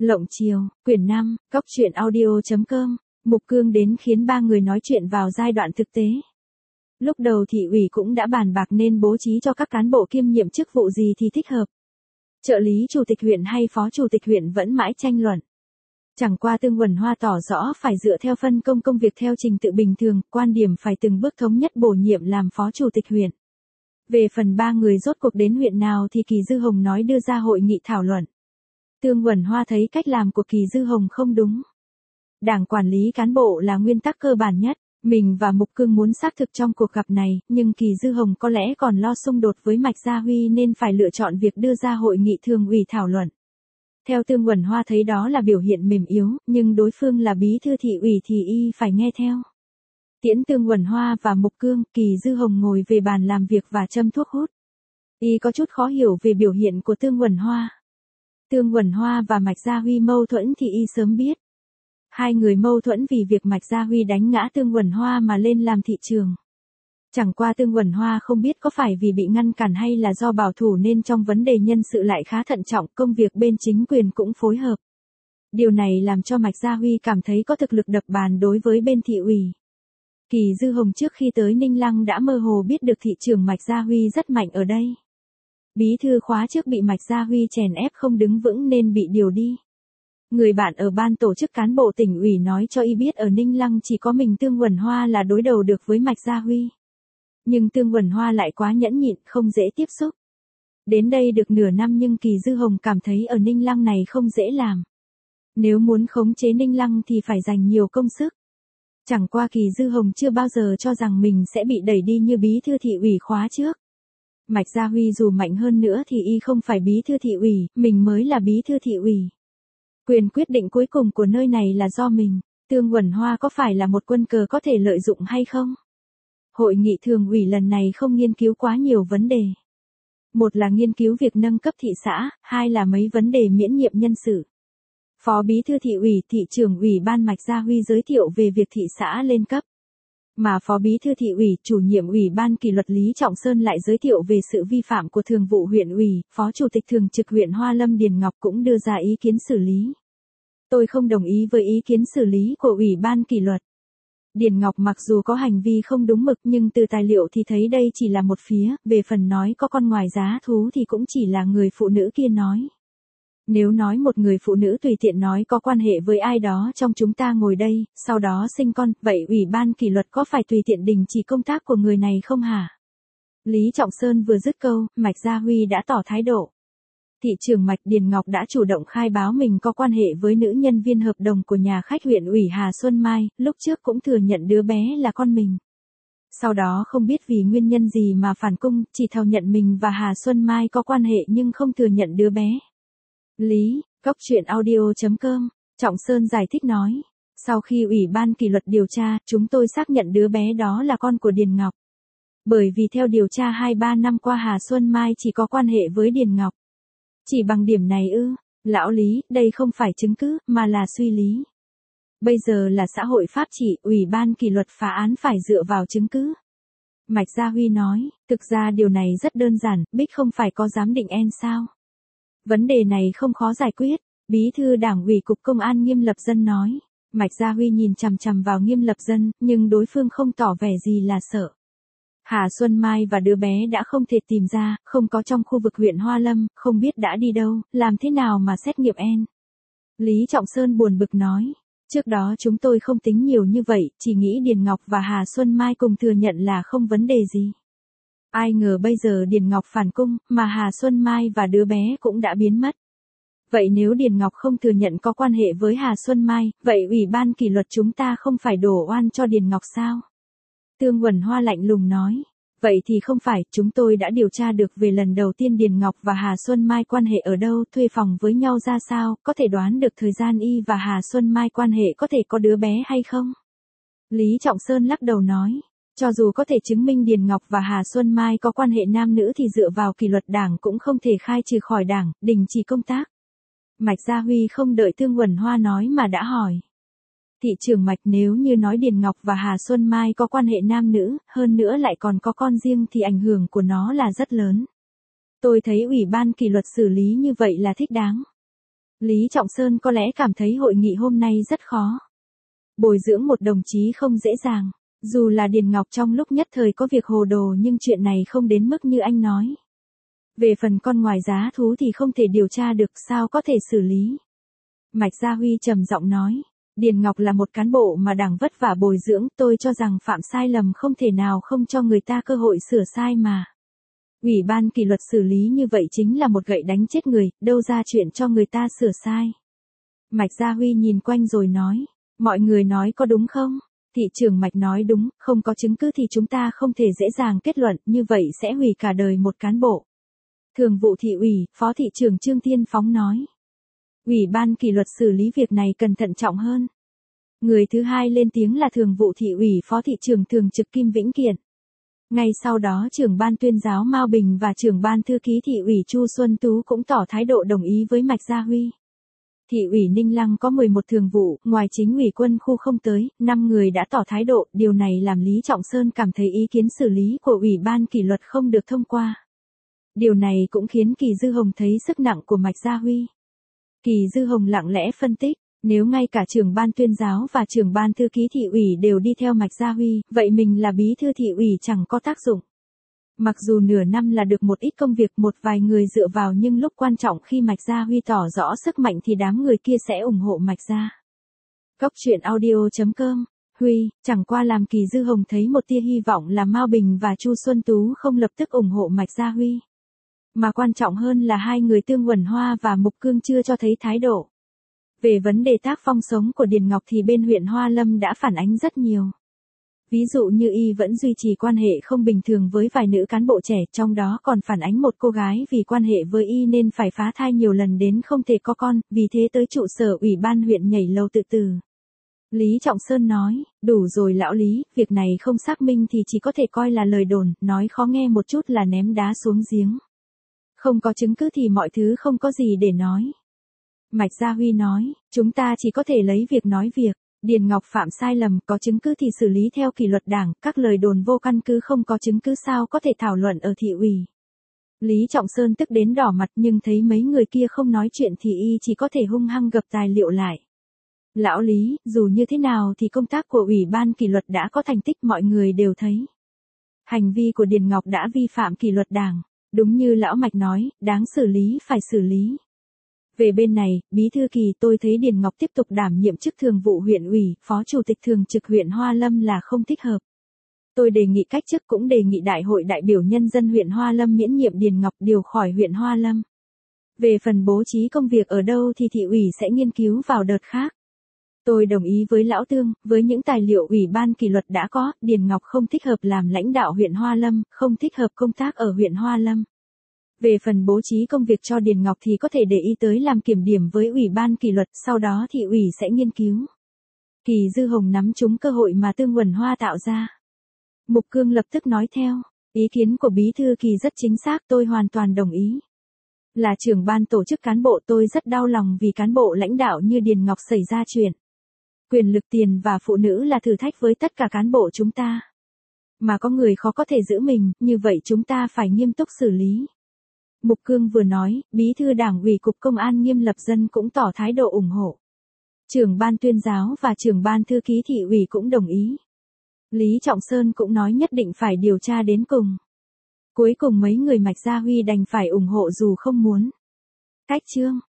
Lộng Chiều, quyển 5, Cóc truyện audio.com, Mục Cương đến khiến ba người nói chuyện vào giai đoạn thực tế. Lúc đầu thị ủy cũng đã bàn bạc nên bố trí cho các cán bộ kiêm nhiệm chức vụ gì thì thích hợp. Trợ lý chủ tịch huyện hay phó chủ tịch huyện vẫn mãi tranh luận. Chẳng qua Tương Quẩn Hoa tỏ rõ phải dựa theo phân công công việc theo trình tự bình thường, quan điểm phải từng bước thống nhất bổ nhiệm làm phó chủ tịch huyện. Về phần ba người rốt cuộc đến huyện nào thì Kỳ Dư Hồng nói đưa ra hội nghị thảo luận. Tương Quẩn Hoa thấy cách làm của Kỳ Dư Hồng không đúng. Đảng quản lý cán bộ là nguyên tắc cơ bản nhất, mình và Mục Cương muốn xác thực trong cuộc gặp này, nhưng Kỳ Dư Hồng có lẽ còn lo xung đột với Mạch Gia Huy nên phải lựa chọn việc đưa ra hội nghị thường ủy thảo luận. Theo Tương Quẩn Hoa thấy đó là biểu hiện mềm yếu, nhưng đối phương là bí thư thị ủy thì y phải nghe theo. Tiễn Tương Quẩn Hoa và Mục Cương, Kỳ Dư Hồng ngồi về bàn làm việc và châm thuốc hút. Y có chút khó hiểu về biểu hiện của Tương Quẩn Hoa. Tương Quẩn Hoa và Mạch Gia Huy mâu thuẫn thì y sớm biết. Hai người mâu thuẫn vì việc Mạch Gia Huy đánh ngã Tương Quẩn Hoa mà lên làm thị trường. Chẳng qua Tương Quẩn Hoa không biết có phải vì bị ngăn cản hay là do bảo thủ nên trong vấn đề nhân sự lại khá thận trọng, công việc bên chính quyền cũng phối hợp. Điều này làm cho Mạch Gia Huy cảm thấy có thực lực đập bàn đối với bên thị ủy. Kỳ Dư Hồng trước khi tới Ninh Lăng đã mơ hồ biết được thị trưởng Mạch Gia Huy rất mạnh ở đây. Bí thư khóa trước bị Mạch Gia Huy chèn ép không đứng vững nên bị điều đi. Người bạn ở ban tổ chức cán bộ tỉnh ủy nói cho y biết ở Ninh Lăng chỉ có mình Tương Quẩn Hoa là đối đầu được với Mạch Gia Huy. Nhưng Tương Quẩn Hoa lại quá nhẫn nhịn, không dễ tiếp xúc. Đến đây được nửa năm nhưng Kỳ Dư Hồng cảm thấy ở Ninh Lăng này không dễ làm. Nếu muốn khống chế Ninh Lăng thì phải dành nhiều công sức. Chẳng qua Kỳ Dư Hồng chưa bao giờ cho rằng mình sẽ bị đẩy đi như bí thư thị ủy khóa trước. Mạch Gia Huy dù mạnh hơn nữa thì y không phải bí thư thị ủy, mình mới là bí thư thị ủy. Quyền quyết định cuối cùng của nơi này là do mình. Tương Quẩn Hoa có phải là một quân cờ có thể lợi dụng hay không? Hội nghị thường ủy lần này không nghiên cứu quá nhiều vấn đề. Một là nghiên cứu việc nâng cấp thị xã, hai là mấy vấn đề miễn nhiệm nhân sự. Phó bí thư thị ủy, thị trưởng ủy ban Mạch Gia Huy giới thiệu về việc thị xã lên cấp. Mà phó bí thư thị ủy, chủ nhiệm ủy ban kỷ luật Lý Trọng Sơn lại giới thiệu về sự vi phạm của thường vụ huyện ủy, phó chủ tịch thường trực huyện Hoa Lâm Điền Ngọc cũng đưa ra ý kiến xử lý. Tôi không đồng ý với ý kiến xử lý của ủy ban kỷ luật. Điền Ngọc mặc dù có hành vi không đúng mực nhưng từ tài liệu thì thấy đây chỉ là một phía, về phần nói có con ngoài giá thú thì cũng chỉ là người phụ nữ kia nói. Nếu nói một người phụ nữ tùy tiện nói có quan hệ với ai đó trong chúng ta ngồi đây, sau đó sinh con, vậy ủy ban kỷ luật có phải tùy tiện đình chỉ công tác của người này không hả? Lý Trọng Sơn vừa dứt câu, Mạch Gia Huy đã tỏ thái độ. Thị trưởng Mạch Điền Ngọc đã chủ động khai báo mình có quan hệ với nữ nhân viên hợp đồng của nhà khách huyện ủy Hà Xuân Mai, lúc trước cũng thừa nhận đứa bé là con mình. Sau đó không biết vì nguyên nhân gì mà phản cung, chỉ thào nhận mình và Hà Xuân Mai có quan hệ nhưng không thừa nhận đứa bé. Lý, Cóc truyện audio.com, Trọng Sơn giải thích nói. Sau khi ủy ban kỷ luật điều tra, chúng tôi xác nhận đứa bé đó là con của Điền Ngọc. Bởi vì theo điều tra 2-3 năm qua Hà Xuân Mai chỉ có quan hệ với Điền Ngọc. Chỉ bằng điểm này ư, lão Lý, đây không phải chứng cứ, mà là suy lý. Bây giờ là xã hội pháp trị, ủy ban kỷ luật phá án phải dựa vào chứng cứ. Mạch Gia Huy nói, thực ra điều này rất đơn giản, Bích không phải có giám định en sao? Vấn đề này không khó giải quyết, bí thư đảng ủy cục công an Nghiêm Lập Dân nói. Mạch Gia Huy nhìn chằm chằm vào Nghiêm Lập Dân, nhưng đối phương không tỏ vẻ gì là sợ. Hà Xuân Mai và đứa bé đã không thể tìm ra, không có trong khu vực huyện Hoa Lâm, không biết đã đi đâu, làm thế nào mà xét nghiệm en. Lý Trọng Sơn buồn bực nói. Trước đó chúng tôi không tính nhiều như vậy, chỉ nghĩ Điền Ngọc và Hà Xuân Mai cùng thừa nhận là không vấn đề gì. Ai ngờ bây giờ Điền Ngọc phản cung, mà Hà Xuân Mai và đứa bé cũng đã biến mất. Vậy nếu Điền Ngọc không thừa nhận có quan hệ với Hà Xuân Mai, vậy ủy ban kỷ luật chúng ta không phải đổ oan cho Điền Ngọc sao? Tương Quẩn Hoa lạnh lùng nói. Vậy thì không phải, chúng tôi đã điều tra được về lần đầu tiên Điền Ngọc và Hà Xuân Mai quan hệ ở đâu, thuê phòng với nhau ra sao, có thể đoán được thời gian y và Hà Xuân Mai quan hệ có thể có đứa bé hay không? Lý Trọng Sơn lắc đầu nói. Cho dù có thể chứng minh Điền Ngọc và Hà Xuân Mai có quan hệ nam nữ thì dựa vào kỷ luật đảng cũng không thể khai trừ khỏi đảng, đình chỉ công tác. Mạch Gia Huy không đợi Tương Quẩn Hoa nói mà đã hỏi. Thị trưởng Mạch, nếu như nói Điền Ngọc và Hà Xuân Mai có quan hệ nam nữ, hơn nữa lại còn có con riêng thì ảnh hưởng của nó là rất lớn. Tôi thấy ủy ban kỷ luật xử lý như vậy là thích đáng. Lý Trọng Sơn có lẽ cảm thấy hội nghị hôm nay rất khó. Bồi dưỡng một đồng chí không dễ dàng. Dù là Điền Ngọc trong lúc nhất thời có việc hồ đồ nhưng chuyện này không đến mức như anh nói. Về phần con ngoài giá thú thì không thể điều tra được, sao có thể xử lý. Mạch Gia Huy trầm giọng nói. Điền Ngọc là một cán bộ mà Đảng vất vả bồi dưỡng, tôi cho rằng phạm sai lầm không thể nào không cho người ta cơ hội sửa sai mà. Ủy ban kỷ luật xử lý như vậy chính là một gậy đánh chết người, đâu ra chuyện cho người ta sửa sai. Mạch Gia Huy nhìn quanh rồi nói. Mọi người nói có đúng không? Thị trưởng Mạch nói đúng, không có chứng cứ thì chúng ta không thể dễ dàng kết luận, như vậy sẽ hủy cả đời một cán bộ. Thường vụ thị ủy, Phó thị trưởng Trương Thiên Phóng nói. Ủy ban kỷ luật xử lý việc này cần thận trọng hơn. Người thứ hai lên tiếng là Thường vụ thị ủy, Phó thị trưởng thường trực Kim Vĩnh Kiện. Ngay sau đó trưởng ban tuyên giáo Mao Bình và trưởng ban thư ký thị ủy Chu Xuân Tú cũng tỏ thái độ đồng ý với Mạch Gia Huy. Thị ủy Ninh Lăng có 11 thường vụ, ngoài chính ủy quân khu không tới, 5 người đã tỏ thái độ, điều này làm Lý Trọng Sơn cảm thấy ý kiến xử lý của Ủy ban kỷ luật không được thông qua. Điều này cũng khiến Kỳ Dư Hồng thấy sức nặng của Mạch Gia Huy. Kỳ Dư Hồng lặng lẽ phân tích, nếu ngay cả trưởng ban tuyên giáo và trưởng ban thư ký thị ủy đều đi theo Mạch Gia Huy, vậy mình là bí thư thị ủy chẳng có tác dụng. Mặc dù nửa năm là được một ít công việc một vài người dựa vào nhưng lúc quan trọng khi Mạch Gia Huy tỏ rõ sức mạnh thì đám người kia sẽ ủng hộ Mạch Gia. Cốc truyện audio.com Huy, chẳng qua làm Kỳ Dư Hồng thấy một tia hy vọng là Mao Bình và Chu Xuân Tú không lập tức ủng hộ Mạch Gia Huy. Mà quan trọng hơn là hai người Tương Huẩn Hoa và Mục Cương chưa cho thấy thái độ. Về vấn đề tác phong sống của Điền Ngọc thì bên huyện Hoa Lâm đã phản ánh rất nhiều. Ví dụ như y vẫn duy trì quan hệ không bình thường với vài nữ cán bộ trẻ, trong đó còn phản ánh một cô gái vì quan hệ với y nên phải phá thai nhiều lần đến không thể có con, vì thế tới trụ sở ủy ban huyện nhảy lầu tự tử. Lý Trọng Sơn nói, đủ rồi lão Lý, việc này không xác minh thì chỉ có thể coi là lời đồn, nói khó nghe một chút là ném đá xuống giếng. Không có chứng cứ thì mọi thứ không có gì để nói. Mạch Gia Huy nói, chúng ta chỉ có thể lấy việc nói việc. Điền Ngọc phạm sai lầm, có chứng cứ thì xử lý theo kỷ luật đảng, các lời đồn vô căn cứ không có chứng cứ sao có thể thảo luận ở thị ủy. Lý Trọng Sơn tức đến đỏ mặt nhưng thấy mấy người kia không nói chuyện thì y chỉ có thể hung hăng gập tài liệu lại. Lão Lý, dù như thế nào thì công tác của Ủy ban kỷ luật đã có thành tích mọi người đều thấy. Hành vi của Điền Ngọc đã vi phạm kỷ luật đảng, đúng như lão Mạch nói, đáng xử lý phải xử lý. Về bên này, Bí thư Kỳ tôi thấy Điền Ngọc tiếp tục đảm nhiệm chức thường vụ huyện ủy, phó chủ tịch thường trực huyện Hoa Lâm là không thích hợp. Tôi đề nghị cách chức cũng đề nghị Đại hội đại biểu nhân dân huyện Hoa Lâm miễn nhiệm Điền Ngọc điều khỏi huyện Hoa Lâm. Về phần bố trí công việc ở đâu thì thị ủy sẽ nghiên cứu vào đợt khác. Tôi đồng ý với Lão Tương, với những tài liệu Ủy ban kỷ luật đã có, Điền Ngọc không thích hợp làm lãnh đạo huyện Hoa Lâm, không thích hợp công tác ở huyện Hoa Lâm. Về phần bố trí công việc cho Điền Ngọc thì có thể để ý tới làm kiểm điểm với Ủy ban kỷ luật, sau đó thị ủy sẽ nghiên cứu. Kỳ Dư Hồng nắm trúng cơ hội mà Tương Huẩn Hoa tạo ra. Mục Cương lập tức nói theo, ý kiến của Bí thư Kỳ rất chính xác, tôi hoàn toàn đồng ý. Là trưởng ban tổ chức cán bộ tôi rất đau lòng vì cán bộ lãnh đạo như Điền Ngọc xảy ra chuyện. Quyền lực tiền và phụ nữ là thử thách với tất cả cán bộ chúng ta. Mà có người khó có thể giữ mình, như vậy chúng ta phải nghiêm túc xử lý. Mục Cương vừa nói, Bí thư Đảng ủy Cục Công an Nghiêm Lập Dân cũng tỏ thái độ ủng hộ. Trưởng ban tuyên giáo và trưởng ban thư ký thị ủy cũng đồng ý. Lý Trọng Sơn cũng nói nhất định phải điều tra đến cùng. Cuối cùng mấy người Mạch Gia Huy đành phải ủng hộ dù không muốn. Cách chương